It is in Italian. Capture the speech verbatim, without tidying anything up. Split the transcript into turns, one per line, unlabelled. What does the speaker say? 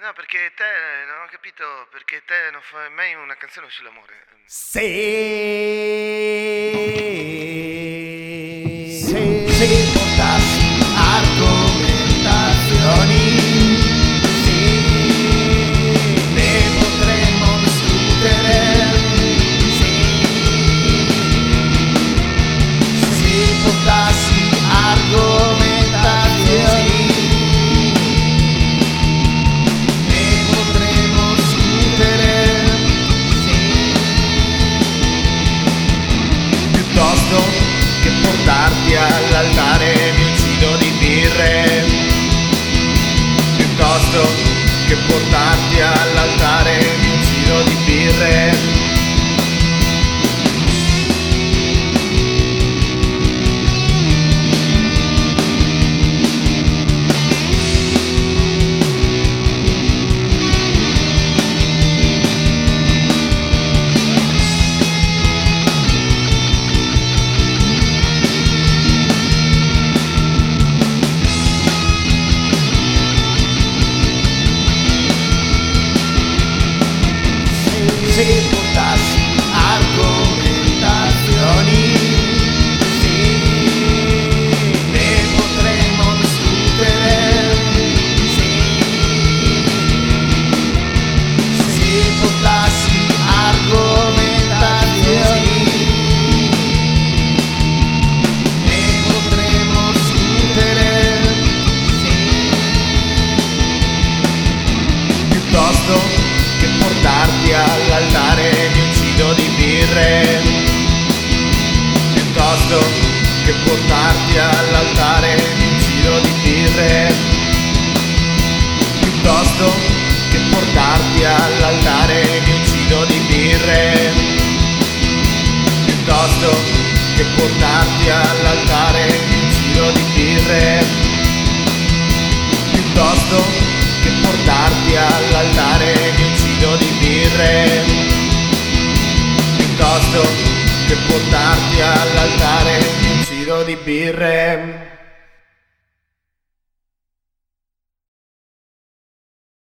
No, perché te, non ho capito, perché te non fai mai una canzone sull'amore.
Se, se, se portassi argomentazioni, sì, ne potremmo discutere, sì, se portassi argomentazioni. Che portarti all'altare mi uccido di birre, piuttosto che portarti all'altare mi uccido di birre. Se portassi argomentazioni, sì, ne potremmo discutere, sì, se portassi argomentazioni, ne potremmo discutere, sì, piuttosto che portarti all'altare mi uccido di birre, piuttosto che portarti all'altare mi uccido di birre, piuttosto che portarti all'altare mi uccido di birre, piuttosto che portarti all'altare mi uccido di birre, piuttosto che portarti all'altare mi uccido di birre, piuttosto che portarti all'altare mi uccido di birre.